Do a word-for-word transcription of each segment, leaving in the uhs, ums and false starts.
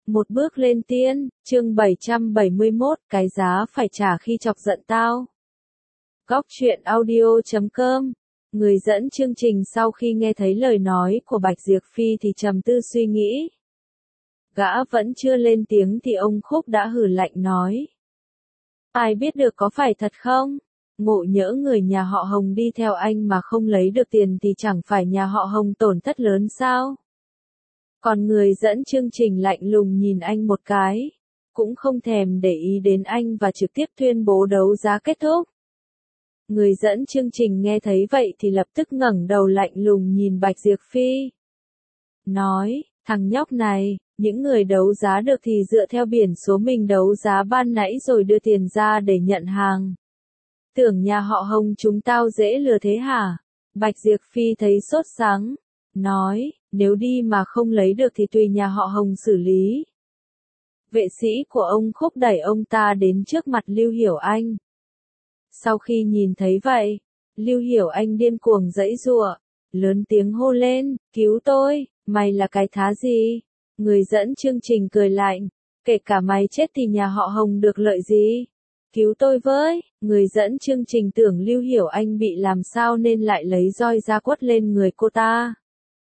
Một bước lên tiên, chương bảy trăm bảy mươi mốt, cái giá phải trả khi chọc giận tao. Góc truyện audio chấm com. Người dẫn chương trình sau khi nghe thấy lời nói của Bạch Diệp Phi thì trầm tư suy nghĩ. Gã vẫn chưa lên tiếng thì ông Khúc đã hừ lạnh nói. Ai biết được có phải thật không? Ngộ nhỡ người nhà họ Hồng đi theo anh mà không lấy được tiền thì chẳng phải nhà họ Hồng tổn thất lớn sao? Còn người dẫn chương trình lạnh lùng nhìn anh một cái, cũng không thèm để ý đến anh và trực tiếp tuyên bố đấu giá kết thúc. Người dẫn chương trình nghe thấy vậy thì lập tức ngẩng đầu lạnh lùng nhìn Bạch Diệp Phi. Nói, thằng nhóc này, những người đấu giá được thì dựa theo biển số mình đấu giá ban nãy rồi đưa tiền ra để nhận hàng. Tưởng nhà họ Hồng chúng tao dễ lừa thế hả? Bạch Diệp Phi thấy sốt sắng, nói, nếu đi mà không lấy được thì tùy nhà họ Hồng xử lý. Vệ sĩ của ông Khúc đẩy ông ta đến trước mặt Lưu Hiểu Anh. Sau khi nhìn thấy vậy, Lưu Hiểu Anh điên cuồng giãy giụa, lớn tiếng hô lên, cứu tôi, mày là cái thá gì? Người dẫn chương trình cười lạnh, kể cả mày chết thì nhà họ Hồng được lợi gì? Cứu tôi với, người dẫn chương trình tưởng Lưu Hiểu Anh bị làm sao nên lại lấy roi ra quất lên người cô ta.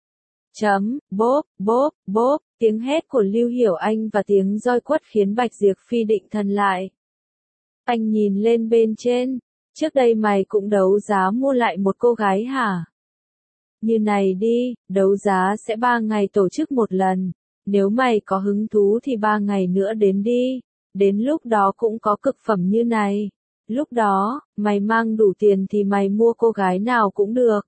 Chấm, bốp, bốp, bốp, tiếng hét của Lưu Hiểu Anh và tiếng roi quất khiến Bạch Diệp Phi định thần lại. Anh nhìn lên bên trên, trước đây mày cũng đấu giá mua lại một cô gái hả? Như này đi, đấu giá sẽ ba ngày tổ chức một lần, nếu mày có hứng thú thì ba ngày nữa đến đi, đến lúc đó cũng có cực phẩm như này, lúc đó, mày mang đủ tiền thì mày mua cô gái nào cũng được.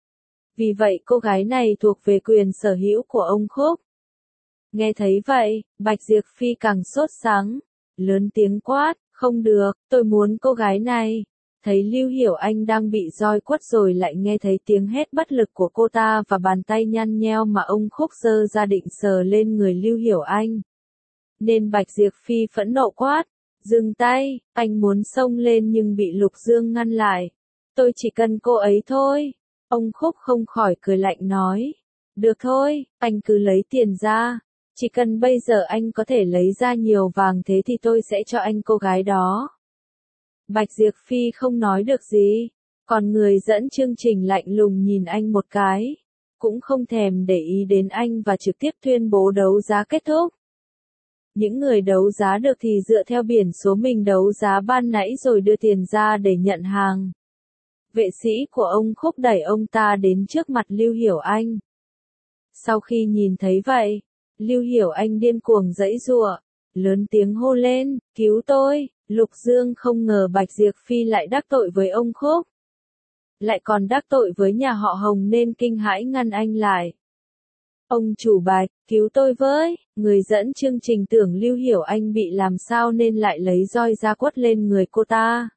Vì vậy cô gái này thuộc về quyền sở hữu của ông Khúc. Nghe thấy vậy, Bạch Diệp Phi càng sốt sắng, lớn tiếng quát, không được, tôi muốn cô gái này. Thấy Lưu Hiểu Anh đang bị roi quất rồi lại nghe thấy tiếng hét bất lực của cô ta và bàn tay nhăn nheo mà ông Khúc giơ ra định sờ lên người Lưu Hiểu Anh. Nên Bạch Diệp Phi phẫn nộ quát, dừng tay, anh muốn xông lên nhưng bị Lục Dương ngăn lại. Tôi chỉ cần cô ấy thôi. Ông Khúc không khỏi cười lạnh nói, được thôi, anh cứ lấy tiền ra, chỉ cần bây giờ anh có thể lấy ra nhiều vàng thế thì tôi sẽ cho anh cô gái đó. Bạch Diệp Phi không nói được gì, còn người dẫn chương trình lạnh lùng nhìn anh một cái, cũng không thèm để ý đến anh và trực tiếp tuyên bố đấu giá kết thúc. Những người đấu giá được thì dựa theo biển số mình đấu giá ban nãy rồi đưa tiền ra để nhận hàng. Vệ sĩ của ông Khúc đẩy ông ta đến trước mặt Lưu Hiểu Anh. Sau khi nhìn thấy vậy, Lưu Hiểu Anh điên cuồng giãy giụa, lớn tiếng hô lên, cứu tôi, Lục Dương không ngờ Bạch Diệp Phi lại đắc tội với ông Khúc. Lại còn đắc tội với nhà họ Hồng nên kinh hãi ngăn anh lại. Ông chủ Bạch, cứu tôi với, người dẫn chương trình tưởng Lưu Hiểu Anh bị làm sao nên lại lấy roi ra quất lên người cô ta.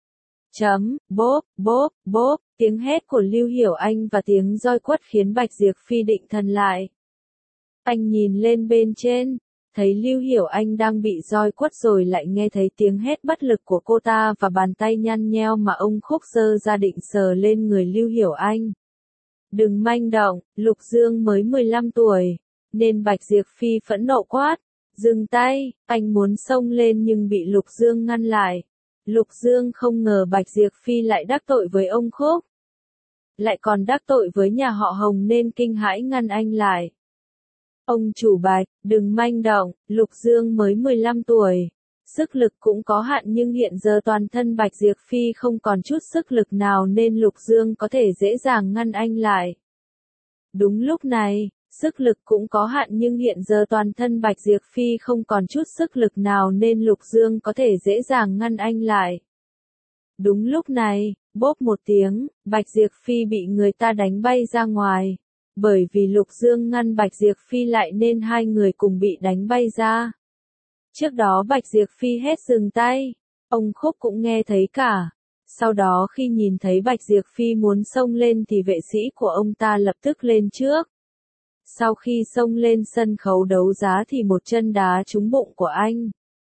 Chấm, bốp, bốp, bốp, tiếng hét của Lưu Hiểu Anh và tiếng roi quất khiến Bạch Diệp Phi định thần lại. Anh nhìn lên bên trên, thấy Lưu Hiểu Anh đang bị roi quất rồi lại nghe thấy tiếng hét bất lực của cô ta và bàn tay nhăn nheo mà ông Khúc giơ ra định sờ lên người Lưu Hiểu Anh. Đừng manh động, Lục Dương mới mười lăm tuổi, nên Bạch Diệp Phi phẫn nộ quát, dừng tay, anh muốn xông lên nhưng bị Lục Dương ngăn lại. Lục Dương không ngờ Bạch Diệp Phi lại đắc tội với ông Khúc. Lại còn đắc tội với nhà họ Hồng nên kinh hãi ngăn anh lại. Ông chủ Bạch, đừng manh động, Lục Dương mới mười lăm tuổi. Sức lực cũng có hạn nhưng hiện giờ toàn thân Bạch Diệp Phi không còn chút sức lực nào nên Lục Dương có thể dễ dàng ngăn anh lại. Đúng lúc này, sức lực cũng có hạn nhưng hiện giờ toàn thân Bạch Diệp Phi không còn chút sức lực nào nên Lục Dương có thể dễ dàng ngăn anh lại. Đúng lúc này, bốp một tiếng, Bạch Diệp Phi bị người ta đánh bay ra ngoài. Bởi vì Lục Dương ngăn Bạch Diệp Phi lại nên hai người cùng bị đánh bay ra. Trước đó Bạch Diệp Phi hét dừng tay, ông Khúc cũng nghe thấy cả. Sau đó khi nhìn thấy Bạch Diệp Phi muốn xông lên thì vệ sĩ của ông ta lập tức lên trước. Sau khi xông lên sân khấu đấu giá thì một chân đá trúng bụng của anh.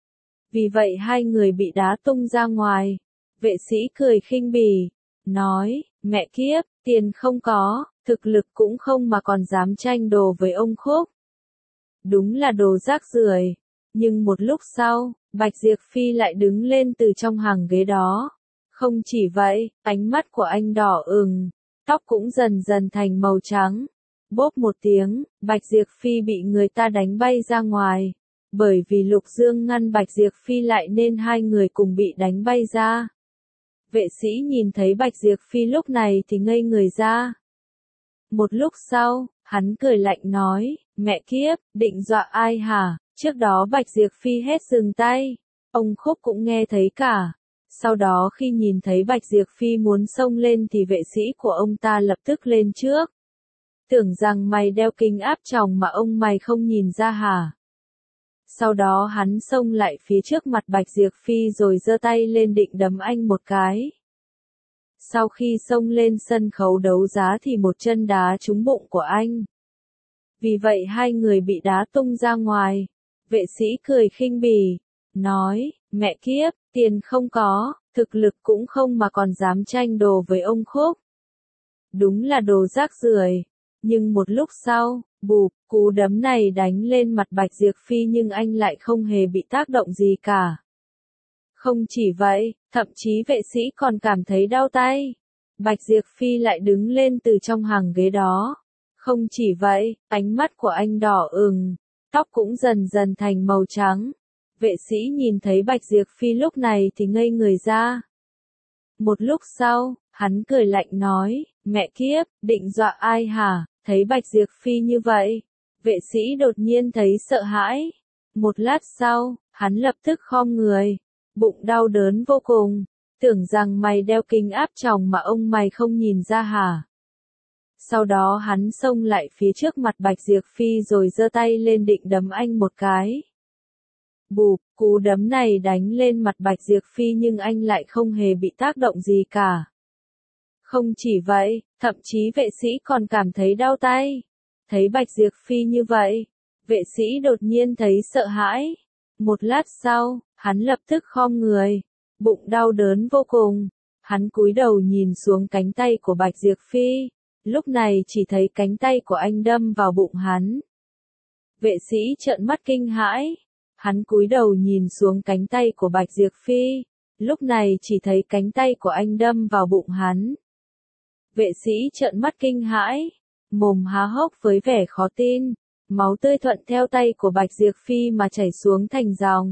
Vì vậy hai người bị đá tung ra ngoài. Vệ sĩ cười khinh bỉ, nói, mẹ kiếp, tiền không có, thực lực cũng không mà còn dám tranh đồ với ông Khúc. đúng là đồ rác rưởi. Nhưng một lúc sau, Bạch Diệp Phi lại đứng lên từ trong hàng ghế đó. Không chỉ vậy, ánh mắt của anh đỏ ửng, tóc cũng dần dần thành màu trắng. Bốp một tiếng, Bạch Diệp Phi bị người ta đánh bay ra ngoài. Bởi vì Lục Dương ngăn Bạch Diệp Phi lại nên hai người cùng bị đánh bay ra. Vệ sĩ nhìn thấy Bạch Diệp Phi lúc này thì ngây người ra. Một lúc sau, hắn cười lạnh nói, mẹ kiếp, định dọa ai hả? Trước đó Bạch Diệp Phi hét dừng tay. Ông Khúc cũng nghe thấy cả. Sau đó khi nhìn thấy Bạch Diệp Phi muốn xông lên thì vệ sĩ của ông ta lập tức lên trước. Tưởng rằng mày đeo kính áp tròng mà ông mày không nhìn ra hả? Sau đó hắn xông lại phía trước mặt Bạch Diệp Phi rồi giơ tay lên định đấm anh một cái. Sau khi xông lên sân khấu đấu giá thì một chân đá trúng bụng của anh. Vì vậy hai người bị đá tung ra ngoài. Vệ sĩ cười khinh bỉ, nói, mẹ kiếp, tiền không có, thực lực cũng không mà còn dám tranh đồ với ông Khúc. Đúng là đồ rác rưởi. Nhưng một lúc sau, bụp, cú đấm này đánh lên mặt Bạch Diệp Phi nhưng anh lại không hề bị tác động gì cả. Không chỉ vậy, thậm chí vệ sĩ còn cảm thấy đau tay. Bạch Diệp Phi lại đứng lên từ trong hàng ghế đó. Không chỉ vậy, ánh mắt của anh đỏ ửng, tóc cũng dần dần thành màu trắng. Vệ sĩ nhìn thấy Bạch Diệp Phi lúc này thì ngây người ra. Một lúc sau, hắn cười lạnh nói, mẹ kiếp, định dọa ai hả? Thấy Bạch Diệp Phi như vậy, vệ sĩ đột nhiên thấy sợ hãi. Một lát sau, hắn lập tức khom người, bụng đau đớn vô cùng. Tưởng rằng mày đeo kính áp tròng mà ông mày không nhìn ra hả? Sau đó hắn xông lại phía trước mặt Bạch Diệp Phi rồi giơ tay lên định đấm anh một cái. Bụp, cú đấm này đánh lên mặt Bạch Diệp Phi nhưng anh lại không hề bị tác động gì cả. Không chỉ vậy, thậm chí vệ sĩ còn cảm thấy đau tay. Thấy Bạch Diệp Phi như vậy, vệ sĩ đột nhiên thấy sợ hãi. Một lát sau, hắn lập tức khom người, bụng đau đớn vô cùng. Hắn cúi đầu nhìn xuống cánh tay của Bạch Diệp Phi. Lúc này chỉ thấy cánh tay của anh đâm vào bụng hắn. Vệ sĩ trợn mắt kinh hãi. Hắn cúi đầu nhìn xuống cánh tay của Bạch Diệp Phi. Lúc này chỉ thấy cánh tay của anh đâm vào bụng hắn. Vệ sĩ trợn mắt kinh hãi, mồm há hốc với vẻ khó tin. Máu tươi thuận theo tay của Bạch Diệp Phi mà chảy xuống thành dòng.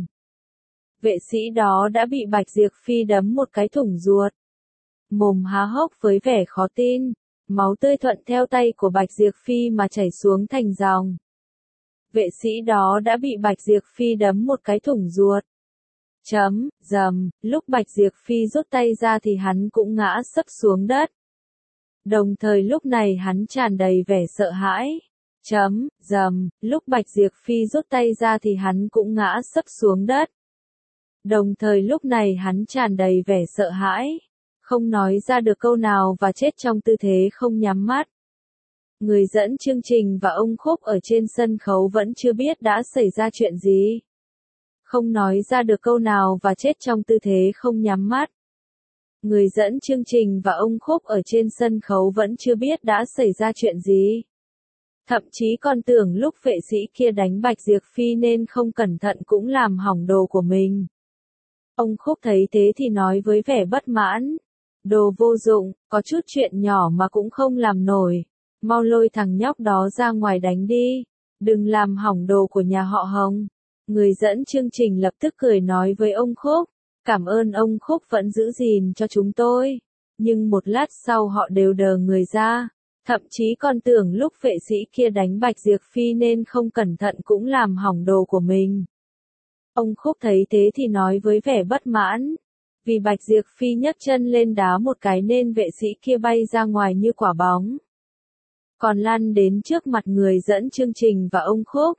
Vệ sĩ đó đã bị Bạch Diệp Phi đấm một cái thủng ruột. Mồm há hốc với vẻ khó tin. Máu tươi thuận theo tay của Bạch Diệp Phi mà chảy xuống thành dòng. Vệ sĩ đó đã bị Bạch Diệp Phi đấm một cái thủng ruột. Chấm, dầm, lúc Bạch Diệp Phi rút tay ra thì hắn cũng ngã sấp xuống đất. Đồng thời lúc này hắn tràn đầy vẻ sợ hãi. Chấm, dầm, lúc Bạch Diệp Phi rút tay ra thì hắn cũng ngã sấp xuống đất. Đồng thời lúc này hắn tràn đầy vẻ sợ hãi. Không nói ra được câu nào và chết trong tư thế không nhắm mắt. Người dẫn chương trình và ông Khúc ở trên sân khấu vẫn chưa biết đã xảy ra chuyện gì. Không nói ra được câu nào và chết trong tư thế không nhắm mắt. Người dẫn chương trình và ông Khúc ở trên sân khấu vẫn chưa biết đã xảy ra chuyện gì. Thậm chí còn tưởng lúc vệ sĩ kia đánh Bạch Diệp Phi nên không cẩn thận cũng làm hỏng đồ của mình. Ông Khúc thấy thế thì nói với vẻ bất mãn. Đồ vô dụng, có chút chuyện nhỏ mà cũng không làm nổi. Mau lôi thằng nhóc đó ra ngoài đánh đi. Đừng làm hỏng đồ của nhà họ Hồng. Người dẫn chương trình lập tức cười nói với ông Khúc. Cảm ơn ông Khúc vẫn giữ gìn cho chúng tôi. Nhưng một lát sau họ đều đờ người ra. Thậm chí còn tưởng lúc vệ sĩ kia đánh Bạch Diệp Phi nên không cẩn thận cũng làm hỏng đồ của mình. Ông Khúc thấy thế thì nói với vẻ bất mãn. Vì Bạch Diệp Phi nhấc chân lên đá một cái nên vệ sĩ kia bay ra ngoài như quả bóng. Còn lăn đến trước mặt người dẫn chương trình và ông Khúc.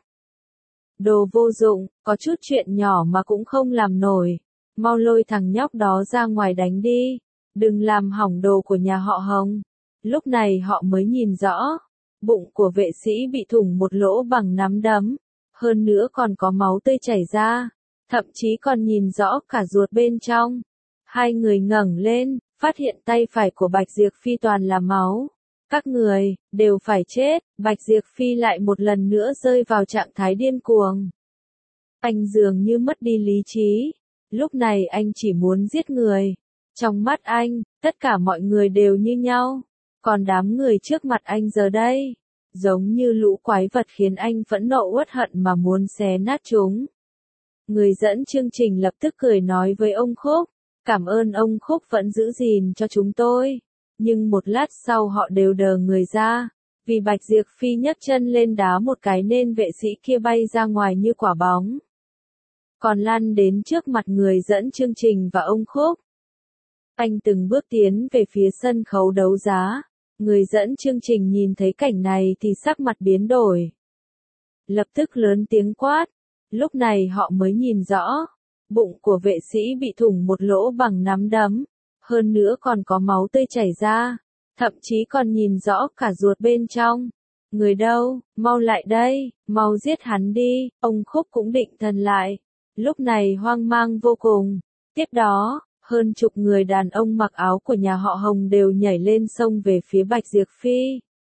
Đồ vô dụng, có chút chuyện nhỏ mà cũng không làm nổi. Mau lôi thằng nhóc đó ra ngoài đánh đi. Đừng làm hỏng đồ của nhà họ Hồng. Lúc này họ mới nhìn rõ. Bụng của vệ sĩ bị thủng một lỗ bằng nắm đấm. Hơn nữa còn có máu tươi chảy ra. Thậm chí còn nhìn rõ cả ruột bên trong. Hai người ngẩng lên, phát hiện tay phải của Bạch Diệp Phi toàn là máu. Các người, đều phải chết, Bạch Diệp Phi lại một lần nữa rơi vào trạng thái điên cuồng. Anh dường như mất đi lý trí. Lúc này anh chỉ muốn giết người. Trong mắt anh, tất cả mọi người đều như nhau. Còn đám người trước mặt anh giờ đây, giống như lũ quái vật khiến anh phẫn nộ uất hận mà muốn xé nát chúng. Người dẫn chương trình lập tức cười nói với ông Khúc, cảm ơn ông Khúc vẫn giữ gìn cho chúng tôi. Nhưng một lát sau họ đều đờ người ra, vì Bạch Diệp Phi nhấc chân lên đá một cái nên vệ sĩ kia bay ra ngoài như quả bóng. Còn lăn đến trước mặt người dẫn chương trình và ông Khúc. Anh từng bước tiến về phía sân khấu đấu giá. Người dẫn chương trình nhìn thấy cảnh này thì sắc mặt biến đổi. Lập tức lớn tiếng quát. Lúc này họ mới nhìn rõ. Bụng của vệ sĩ bị thủng một lỗ bằng nắm đấm. Hơn nữa còn có máu tươi chảy ra. Thậm chí còn nhìn rõ cả ruột bên trong. Người đâu, mau lại đây, mau giết hắn đi. Ông Khúc cũng định thần lại. Lúc này hoang mang vô cùng. Tiếp đó, hơn chục người đàn ông mặc áo của nhà họ Hồng đều nhảy lên sông về phía Bạch Diệp Phi.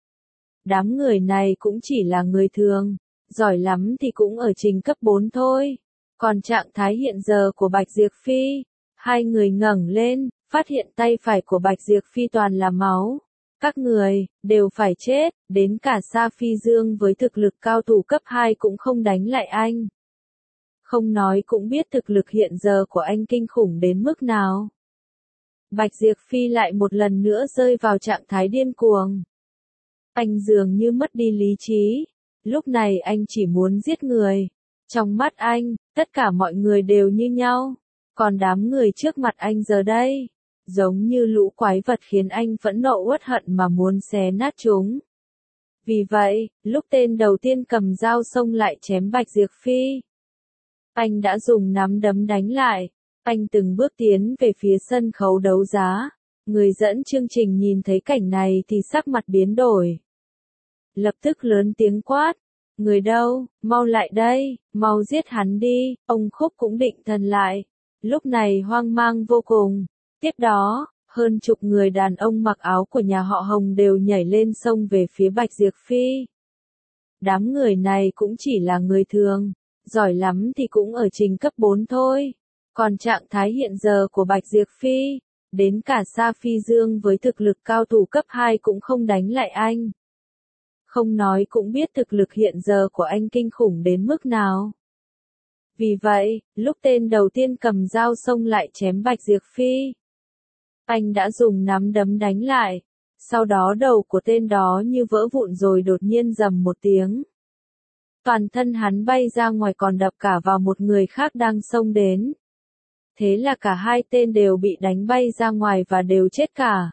Đám người này cũng chỉ là người thường, giỏi lắm thì cũng ở trình cấp bốn thôi. Còn trạng thái hiện giờ của Bạch Diệp Phi, hai người ngẩng lên, phát hiện tay phải của Bạch Diệp Phi toàn là máu. Các người, đều phải chết, đến cả Sa Phi Dương với thực lực cao thủ cấp hai cũng không đánh lại anh. Không nói cũng biết thực lực hiện giờ của anh kinh khủng đến mức nào. Bạch Diệp Phi lại một lần nữa rơi vào trạng thái điên cuồng. Anh dường như mất đi lý trí. Lúc này anh chỉ muốn giết người. Trong mắt anh, tất cả mọi người đều như nhau. Còn đám người trước mặt anh giờ đây, giống như lũ quái vật khiến anh phẫn nộ uất hận mà muốn xé nát chúng. Vì vậy, lúc tên đầu tiên cầm dao xông lại chém Bạch Diệp Phi, anh đã dùng nắm đấm đánh lại. Anh từng bước tiến về phía sân khấu đấu giá. Người dẫn chương trình nhìn thấy cảnh này thì sắc mặt biến đổi. Lập tức lớn tiếng quát. Người đâu, mau lại đây, mau giết hắn đi. Ông Khúc cũng định thần lại. Lúc này hoang mang vô cùng. Tiếp đó, hơn chục người đàn ông mặc áo của nhà họ Hồng đều nhảy lên sông về phía Bạch Diệp Phi. Đám người này cũng chỉ là người thường, giỏi lắm thì cũng ở trình cấp bốn thôi. Còn trạng thái hiện giờ của Bạch Diệp Phi, đến cả Sa Phi Dương với thực lực cao thủ cấp hai cũng không đánh lại anh. Không nói cũng biết thực lực hiện giờ của anh kinh khủng đến mức nào. Vì vậy, lúc tên đầu tiên cầm dao xông lại chém Bạch Diệp Phi, anh đã dùng nắm đấm đánh lại. Sau đó đầu của tên đó như vỡ vụn rồi đột nhiên rầm một tiếng. Toàn thân hắn bay ra ngoài còn đập cả vào một người khác đang xông đến. Thế là cả hai tên đều bị đánh bay ra ngoài và đều chết cả.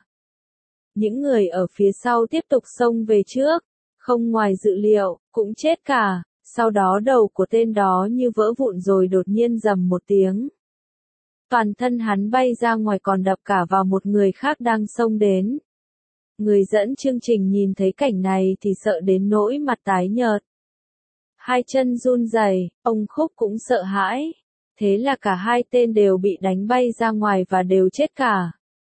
Những người ở phía sau tiếp tục xông về trước, không ngoài dự liệu, cũng chết cả. Sau đó đầu của tên đó như vỡ vụn rồi đột nhiên rầm một tiếng. Toàn thân hắn bay ra ngoài còn đập cả vào một người khác đang xông đến. Người dẫn chương trình nhìn thấy cảnh này thì sợ đến nỗi mặt tái nhợt. Hai chân run rẩy, ông Khúc cũng sợ hãi. Thế là cả hai tên đều bị đánh bay ra ngoài và đều chết cả.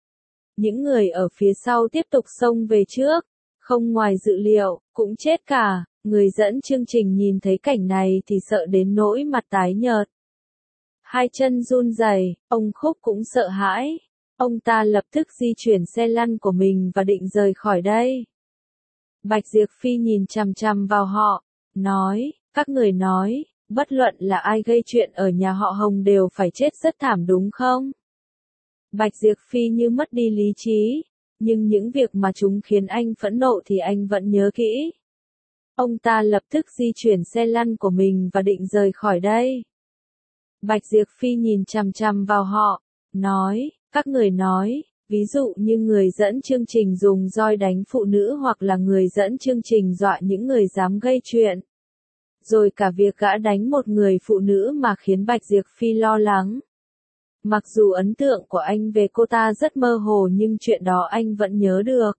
Những người ở phía sau tiếp tục xông về trước, không ngoài dự liệu, cũng chết cả. Người dẫn chương trình nhìn thấy cảnh này thì sợ đến nỗi mặt tái nhợt. Hai chân run rẩy, ông Khúc cũng sợ hãi. Ông ta lập tức di chuyển xe lăn của mình và định rời khỏi đây. Bạch Diệp Phi nhìn chằm chằm vào họ, nói, các người nói, bất luận là ai gây chuyện ở nhà họ Hồng đều phải chết rất thảm đúng không? Bạch Diệp Phi như mất đi lý trí, nhưng những việc mà chúng khiến anh phẫn nộ thì anh vẫn nhớ kỹ. Ông ta lập tức di chuyển xe lăn của mình và định rời khỏi đây. Bạch Diệp Phi nhìn chằm chằm vào họ, nói, các người nói, ví dụ như người dẫn chương trình dùng roi đánh phụ nữ hoặc là người dẫn chương trình dọa những người dám gây chuyện. Rồi cả việc gã đánh một người phụ nữ mà khiến Bạch Diệp Phi lo lắng. Mặc dù ấn tượng của anh về cô ta rất mơ hồ nhưng chuyện đó anh vẫn nhớ được.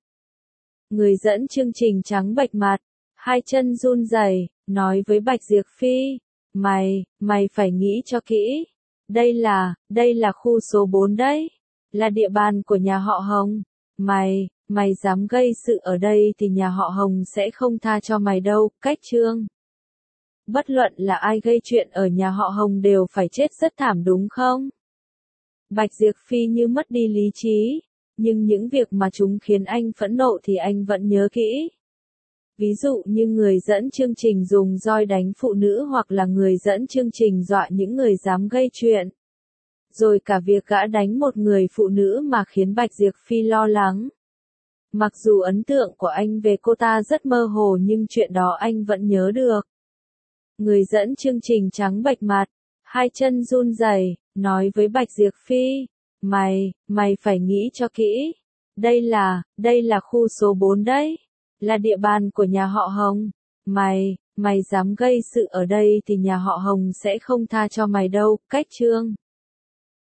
Người dẫn chương trình trắng bệch mặt, hai chân run rẩy, nói với Bạch Diệp Phi, mày, mày phải nghĩ cho kỹ. Đây là, đây là khu số bốn đấy, là địa bàn của nhà họ Hồng. Mày, mày dám gây sự ở đây thì nhà họ Hồng sẽ không tha cho mày đâu, cách Trương. Bất luận là ai gây chuyện ở nhà họ Hồng đều phải chết rất thảm đúng không? Bạch Diệp Phi như mất đi lý trí, nhưng những việc mà chúng khiến anh phẫn nộ thì anh vẫn nhớ kỹ. Ví dụ như người dẫn chương trình dùng roi đánh phụ nữ hoặc là người dẫn chương trình dọa những người dám gây chuyện. Rồi cả việc gã đánh một người phụ nữ mà khiến Bạch Diệp Phi lo lắng. Mặc dù ấn tượng của anh về cô ta rất mơ hồ nhưng chuyện đó anh vẫn nhớ được. Người dẫn chương trình trắng bệch mặt, hai chân run rẩy, nói với Bạch Diệp Phi, mày, mày phải nghĩ cho kỹ. Đây là, đây là khu số bốn đấy, là địa bàn của nhà họ Hồng. Mày, mày dám gây sự ở đây thì nhà họ Hồng sẽ không tha cho mày đâu, cách Trương.